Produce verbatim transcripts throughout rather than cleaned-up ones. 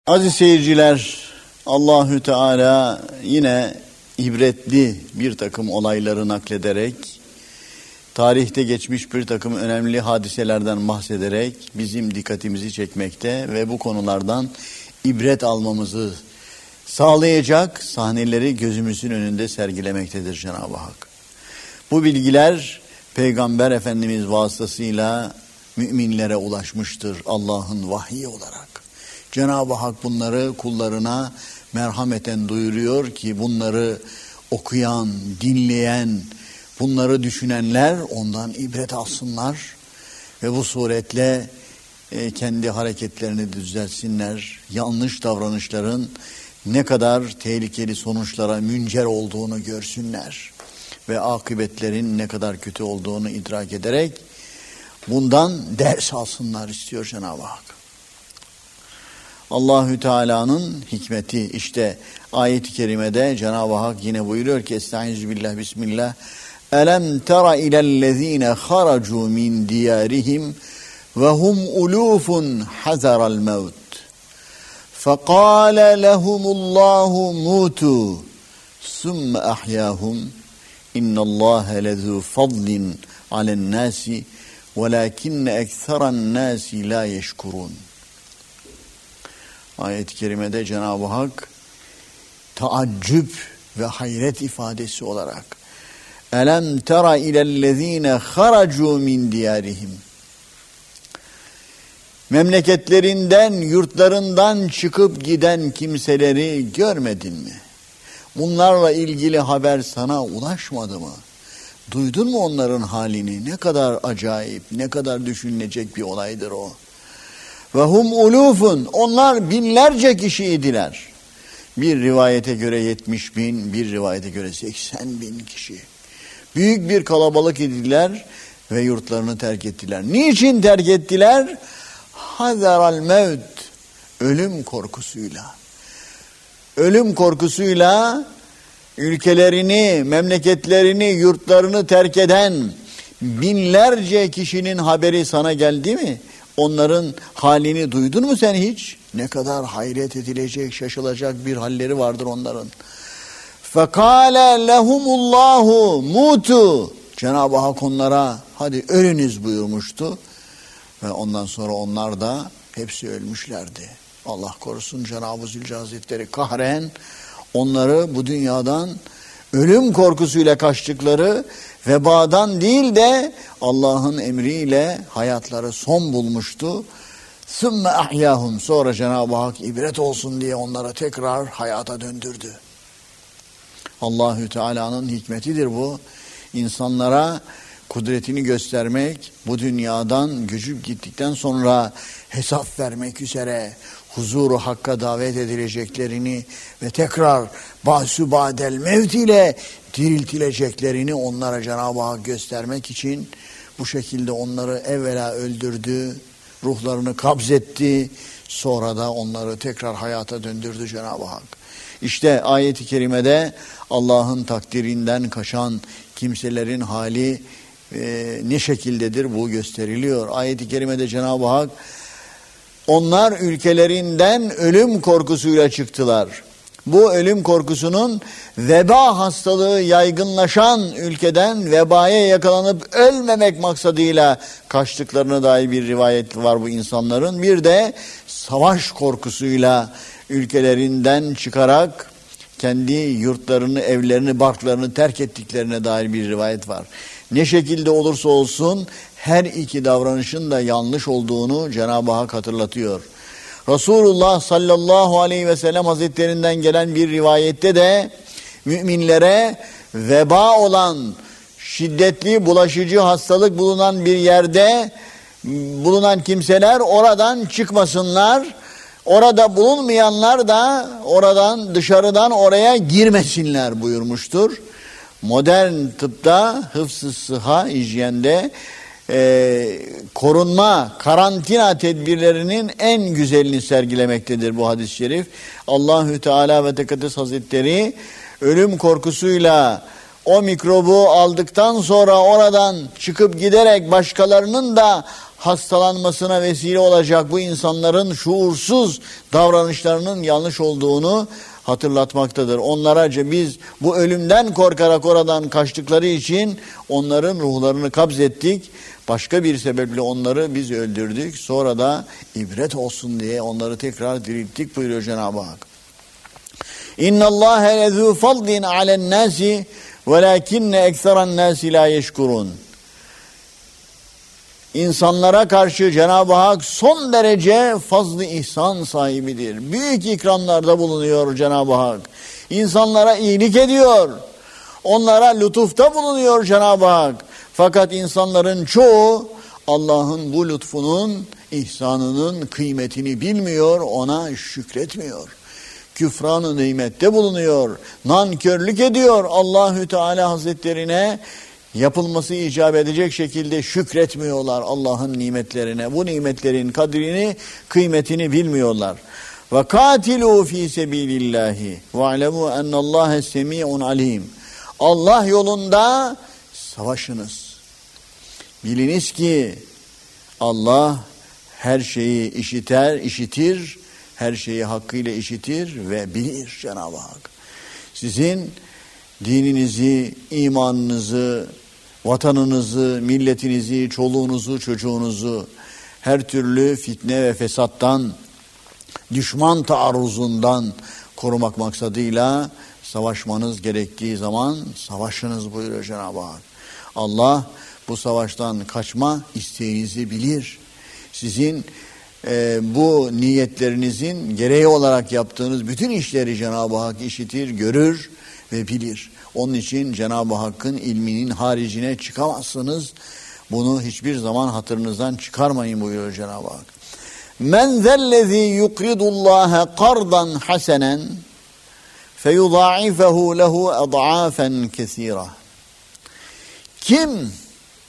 Aziz seyirciler, Allahü Teala yine ibretli bir takım olayları naklederek, tarihte geçmiş bir takım önemli hadiselerden bahsederek bizim dikkatimizi çekmekte ve bu konulardan ibret almamızı sağlayacak sahneleri gözümüzün önünde sergilemektedir Cenab-ı Hak. Bu bilgiler Peygamber Efendimiz vasıtasıyla müminlere ulaşmıştır Allah'ın vahyi olarak. Cenab-ı Hak bunları kullarına merhameten duyuruyor ki bunları okuyan, dinleyen, bunları düşünenler ondan ibret alsınlar ve bu suretle e, kendi hareketlerini düzeltsinler. Yanlış davranışların ne kadar tehlikeli sonuçlara müncer olduğunu görsünler ve akıbetlerin ne kadar kötü olduğunu idrak ederek bundan ders alsınlar istiyor Cenab-ı Hak. Allahü Teala'nın hikmeti işte ayet-i kerimede Cenab-ı Hak yine buyuruyor ki Estağfirullah bismillah. Elem tera ilellezine haracu min diyarihim ve hum ulufun hazaral mevt. Fekale lehumullahu mutu sümme ahyahum. İnnallâhe lezû fadlin alen nâsi velâkinne ekseran nâsi la yeşkurun. Ayet-i kerimede Cenab-ı Hak taaccüp ve hayret ifadesi olarak Elem tera ilellezine haracu min diyarihim. Memleketlerinden, yurtlarından çıkıp giden kimseleri görmedin mi? Bunlarla ilgili haber sana ulaşmadı mı? Duydun mu onların halini? Ne kadar acayip, ne kadar düşünülecek bir olaydır o. Ve hum ulufun, onlar binlerce kişiydiler. Bir rivayete göre yetmiş bin, bir rivayete göre seksen bin kişi. Büyük bir kalabalık idiler ve yurtlarını terk ettiler. Niçin terk ettiler? Hazaral mevt, ölüm korkusuyla. Ölüm korkusuyla ülkelerini, memleketlerini, yurtlarını terk eden binlerce kişinin haberi sana geldi mi? Onların halini duydun mu sen hiç? Ne kadar hayret edilecek, şaşılacak bir halleri vardır onların. Fekale lehumullahu mutu. Cenab-ı Hak onlara hadi ölünüz buyurmuştu. Ve ondan sonra onlar da hepsi ölmüşlerdi. Allah korusun Cenab-ı Zülcelal Hazretleri kahren onları bu dünyadan ölüm korkusuyla kaçtıkları vebadan değil de Allah'ın emriyle hayatları son bulmuştu. Sümme ahyahum, sonra Cenab-ı Hak ibret olsun diye onlara tekrar hayata döndürdü. Allahü Teala'nın hikmetidir bu. İnsanlara kudretini göstermek, bu dünyadan göçüp gittikten sonra hesap vermek üzere huzuru hakka davet edileceklerini ve tekrar ba'su ba'del mevt ile diriltileceklerini onlara Cenab-ı Hak göstermek için bu şekilde onları evvela öldürdü, ruhlarını kabzetti, sonra da onları tekrar hayata döndürdü Cenab-ı Hak. İşte ayet-i kerimede Allah'ın takdirinden kaçan kimselerin hali e, ne şekildedir bu gösteriliyor. Ayet-i kerimede Cenab-ı Hak onlar ülkelerinden ölüm korkusuyla çıktılar. Bu ölüm korkusunun veba hastalığı yaygınlaşan ülkeden vebaya yakalanıp ölmemek maksadıyla kaçtıklarına dair bir rivayet var bu insanların. Bir de savaş korkusuyla ülkelerinden çıkarak kendi yurtlarını, evlerini, barklarını terk ettiklerine dair bir rivayet var. Ne şekilde olursa olsun her iki davranışın da yanlış olduğunu Cenab-ı Hak hatırlatıyor. Resulullah sallallahu aleyhi ve sellem hazretlerinden gelen bir rivayette de müminlere veba olan, şiddetli bulaşıcı hastalık bulunan bir yerde bulunan kimseler oradan çıkmasınlar. Orada bulunmayanlar da oradan, dışarıdan oraya girmesinler buyurmuştur. Modern tıpta, hıfz-ı sıha, hijyende e, korunma, karantina tedbirlerinin en güzelini sergilemektedir bu hadis-i şerif. Allahü Teala ve Tekaddes Hazretleri ölüm korkusuyla o mikrobu aldıktan sonra oradan çıkıp giderek başkalarının da hastalanmasına vesile olacak bu insanların şuursuz davranışlarının yanlış olduğunu hatırlatmaktadır. Onlara biz bu ölümden korkarak oradan kaçtıkları için onların ruhlarını kabzettik. Başka bir sebeple onları biz öldürdük. Sonra da ibret olsun diye onları tekrar dirilttik buyuruyor Cenab-ı Hak. İnna Allahe lezû fadlin alen nâsi velâkinne ekseran nâsi lâ yeşkurun. İnsanlara karşı Cenab-ı Hak son derece fazl-ı ihsan sahibidir. Büyük ikramlarda bulunuyor Cenab-ı Hak. İnsanlara iyilik ediyor. Onlara lütufta bulunuyor Cenab-ı Hak. Fakat insanların çoğu Allah'ın bu lütfunun, ihsanının kıymetini bilmiyor, ona şükretmiyor. Küfran-ı nimette bulunuyor. Nankörlük ediyor Allahü Teala Hazretlerine. Yapılması icap edecek şekilde şükretmiyorlar Allah'ın nimetlerine. Bu nimetlerin kadrini, kıymetini bilmiyorlar. Ve katilu fi sebilillahi ve alemu ennallaha semi'un alim. Allah yolunda savaşınız. Biliniz ki Allah her şeyi işiter, işitir, her şeyi hakkıyla işitir ve bilir Cenab-ı Hak. Sizin dininizi, imanınızı, vatanınızı, milletinizi, çoluğunuzu, çocuğunuzu her türlü fitne ve fesattan, düşman taarruzundan korumak maksadıyla savaşmanız gerektiği zaman savaşınız buyuruyor Cenab-ı Hak. Allah bu savaştan kaçma isteğinizi bilir. Sizin e, bu niyetlerinizin gereği olarak yaptığınız bütün işleri Cenab-ı Hak işitir, görür ve bilir. Onun için Cenab-ı Hakk'ın ilminin haricine çıkamazsınız. Bunu hiçbir zaman hatırınızdan çıkarmayın buyuruyor Cenab-ı Hak. Men zellezî yukridullâhe kardan hasenen feyudâifehu lehu ed'âfen kesîrâ. Kim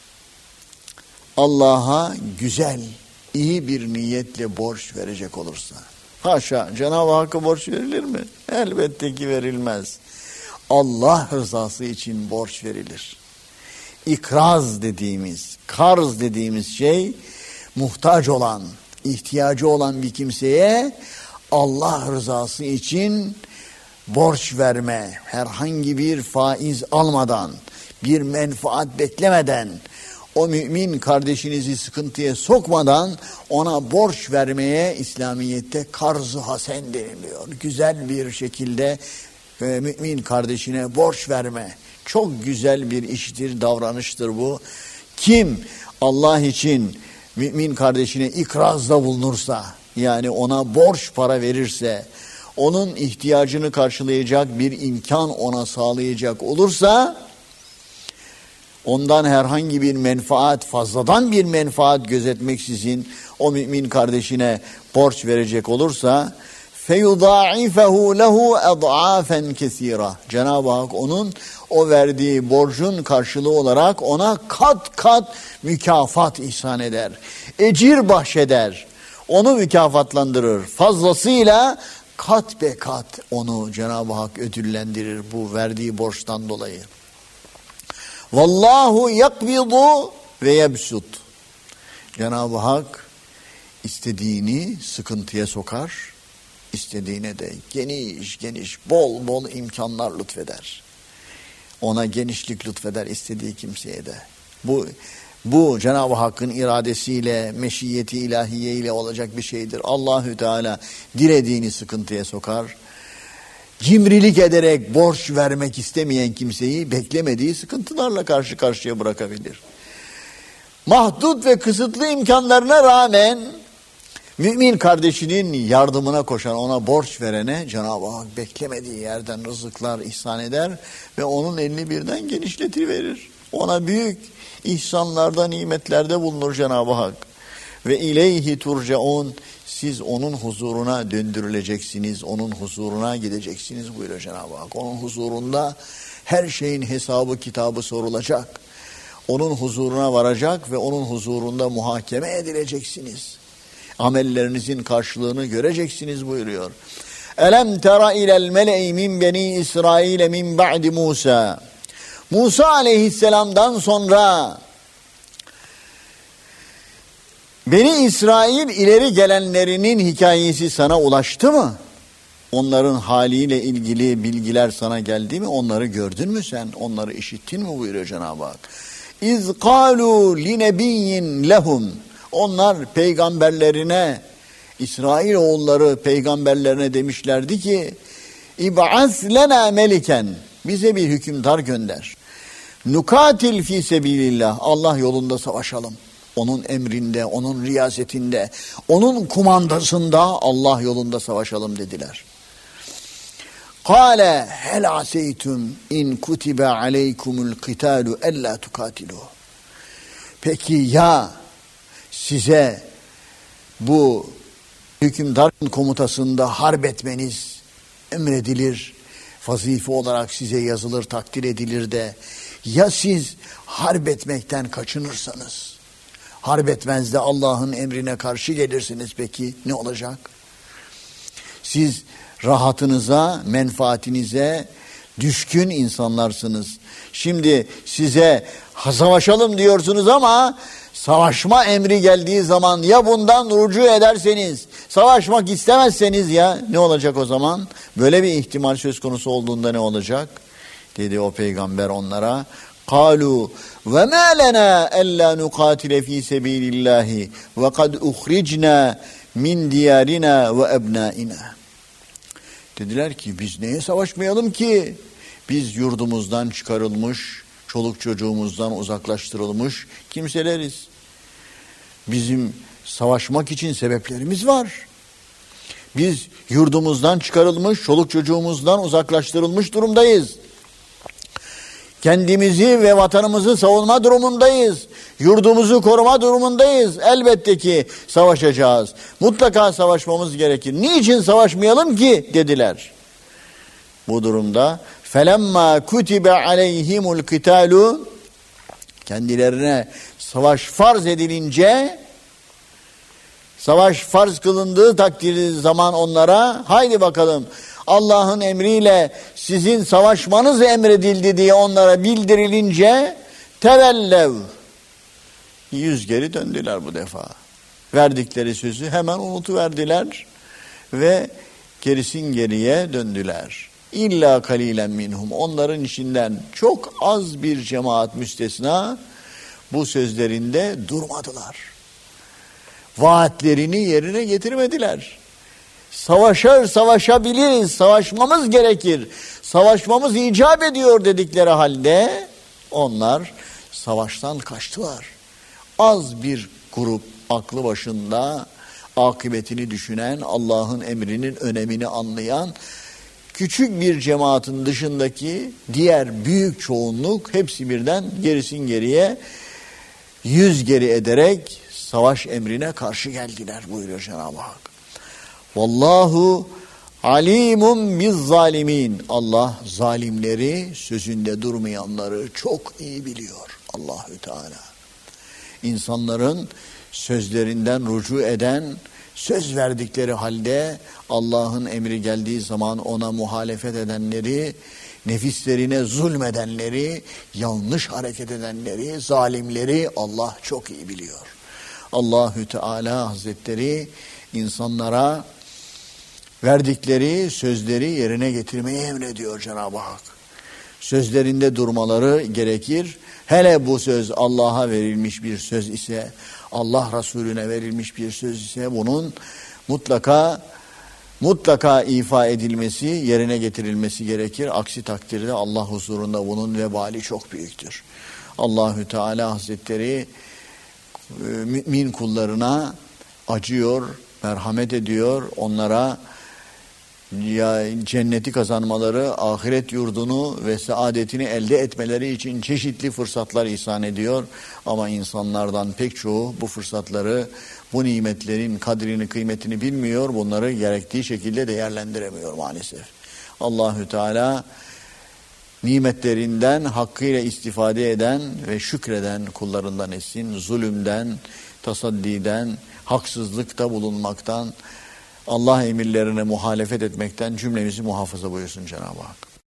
Allah'a güzel, iyi bir niyetle borç verecek olursa, haşa Cenab-ı Hakk'a borç verilir mi? Elbette ki verilmez. Allah rızası için borç verilir. İkraz dediğimiz, karz dediğimiz şey muhtaç olan, ihtiyacı olan bir kimseye Allah rızası için borç verme, herhangi bir faiz almadan, bir menfaat beklemeden, o mümin kardeşinizi sıkıntıya sokmadan ona borç vermeye İslamiyet'te karz-ı hasen deniliyor. Güzel bir şekilde mümin kardeşine borç verme. Çok güzel bir iştir, davranıştır bu. Kim Allah için mümin kardeşine ikrazda bulunursa, yani ona borç para verirse, onun ihtiyacını karşılayacak bir imkan ona sağlayacak olursa, ondan herhangi bir menfaat, fazladan bir menfaat gözetmeksizin o mümin kardeşine borç verecek olursa, feyudâifehu lehu ed'âfen kesîrâ. Cenab-ı Hak onun o verdiği borcun karşılığı olarak ona kat kat mükafat ihsan eder. Ecir bahşeder. Onu mükafatlandırır. Fazlasıyla kat be kat onu Cenab-ı Hak ödüllendirir bu verdiği borçtan dolayı. Vallahu yakbidu ve yebsut. Cenab-ı Hak istediğini sıkıntıya sokar, istediğine de geniş geniş bol bol imkanlar lütfeder. Ona genişlik lütfeder istediği kimseye de. Bu bu Cenab-ı Hakk'ın iradesiyle, meşiyeti ilahiye ile olacak bir şeydir. Allahü Teala dilediğini sıkıntıya sokar. Cimrilik ederek borç vermek istemeyen kimseyi beklemediği sıkıntılarla karşı karşıya bırakabilir. Mahdut ve kısıtlı imkanlarına rağmen mümin kardeşinin yardımına koşan, ona borç verene Cenab-ı Hak beklemediği yerden rızıklar ihsan eder ve onun elini birden genişletiverir. Ona büyük ihsanlarda, nimetlerde bulunur Cenab-ı Hak. Ve ileyhi turcaun, siz onun huzuruna döndürüleceksiniz, onun huzuruna gideceksiniz buyuruyor Cenab-ı Hak. Onun huzurunda her şeyin hesabı kitabı sorulacak. Onun huzuruna varacak ve onun huzurunda muhakeme edileceksiniz. Amellerinizin karşılığını göreceksiniz buyuruyor. Elem tera ilel mele'i min beni İsrail min ba'di Musa. Musa aleyhisselamdan sonra Beni İsrail ileri gelenlerinin hikayesi sana ulaştı mı? Onların haliyle ilgili bilgiler sana geldi mi? Onları gördün mü sen? Onları işittin mi buyuruyor Cenab-ı Hak. İz kâlû linebiyyin lehum. Onlar peygamberlerine, İsrail oğulları peygamberlerine demişlerdi ki İb'as lena meliken. Bize bir hükümdar gönder. Nukatil fi sebilillah. Allah yolunda savaşalım. Onun emrinde, onun riyasetinde, onun kumandasında Allah yolunda savaşalım dediler. Kâle hel aseytum in kutibe aleykumul kitalu ella tukatilu. Peki ya size bu hükümdarın komutasında harp etmeniz emredilir, vazife olarak size yazılır, takdir edilir de ya siz harp etmekten kaçınırsanız, harp etmez de Allah'ın emrine karşı gelirsiniz, peki ne olacak? Siz rahatınıza, menfaatinize düşkün insanlarsınız. Şimdi size savaşalım diyorsunuz ama savaşma emri geldiği zaman ya bundan rucu ederseniz, savaşmak istemezseniz ya ne olacak o zaman? Böyle bir ihtimal söz konusu olduğunda ne olacak? Dedi o peygamber onlara. قالوا وما لنا ألا نقاتل في سبيل الله وقد أخرجنا من ديارنا وأبنائنا. Dediler ki biz neye savaşmayalım ki? Biz yurdumuzdan çıkarılmış, çoluk çocuğumuzdan uzaklaştırılmış kimseleriz. Bizim savaşmak için sebeplerimiz var. Biz yurdumuzdan çıkarılmış, çoluk çocuğumuzdan uzaklaştırılmış durumdayız. Kendimizi ve vatanımızı savunma durumundayız. Yurdumuzu koruma durumundayız. Elbette ki savaşacağız. Mutlaka savaşmamız gerekir. Niçin savaşmayalım ki dediler. Bu durumda فَلَمَّا كُتِبَ عَلَيْهِمُ الْقِتَالُ kendilerine savaş farz edilince, savaş farz kılındığı takdirde zaman onlara haydi bakalım Allah'ın emriyle sizin savaşmanız emredildi diye onlara bildirilince tevellev, yüz geri döndüler bu defa. Verdikleri sözü hemen unutuverdiler ve gerisin geriye döndüler. İlla kalilen minhum, onların içinden çok az bir cemaat müstesna bu sözlerinde durmadılar. Vaatlerini yerine getirmediler. Savaşır, savaşabiliriz, savaşmamız gerekir, savaşmamız icap ediyor dedikleri halde onlar savaştan kaçtılar. Az bir grup aklı başında akıbetini düşünen, Allah'ın emrinin önemini anlayan küçük bir cemaatin dışındaki diğer büyük çoğunluk hepsi birden gerisin geriye yüz geri ederek savaş emrine karşı geldiler buyuruyor Cenab-ı Hak. Vallahu alimun biz zalimin. Allah zalimleri, sözünde durmayanları çok iyi biliyor Allahü Teala. İnsanların sözlerinden rücu eden, söz verdikleri halde Allah'ın emri geldiği zaman ona muhalefet edenleri, nefislerine zulmedenleri, yanlış hareket edenleri, zalimleri Allah çok iyi biliyor. Allahü Teala Hazretleri insanlara verdikleri sözleri yerine getirmeyi emrediyor Cenab-ı Hak. Sözlerinde durmaları gerekir. Hele bu söz Allah'a verilmiş bir söz ise, Allah Resulüne verilmiş bir söz ise bunun mutlaka mutlaka ifa edilmesi, yerine getirilmesi gerekir. Aksi takdirde Allah huzurunda bunun vebali çok büyüktür. Allahü Teala Hazretleri mümin kullarına acıyor, merhamet ediyor, onlara ya cenneti kazanmaları, ahiret yurdunu ve saadetini elde etmeleri için çeşitli fırsatlar ihsan ediyor. Ama insanlardan pek çoğu bu fırsatları, bu nimetlerin kadrini, kıymetini bilmiyor, bunları gerektiği şekilde değerlendiremiyor maalesef. Allahü Teala nimetlerinden hakkıyla istifade eden ve şükreden kullarından etsin. Zulümden, tasaddiden, haksızlıkta bulunmaktan, Allah emirlerine muhalefet etmekten cümlemizi muhafaza buyursun Cenab-ı Hak.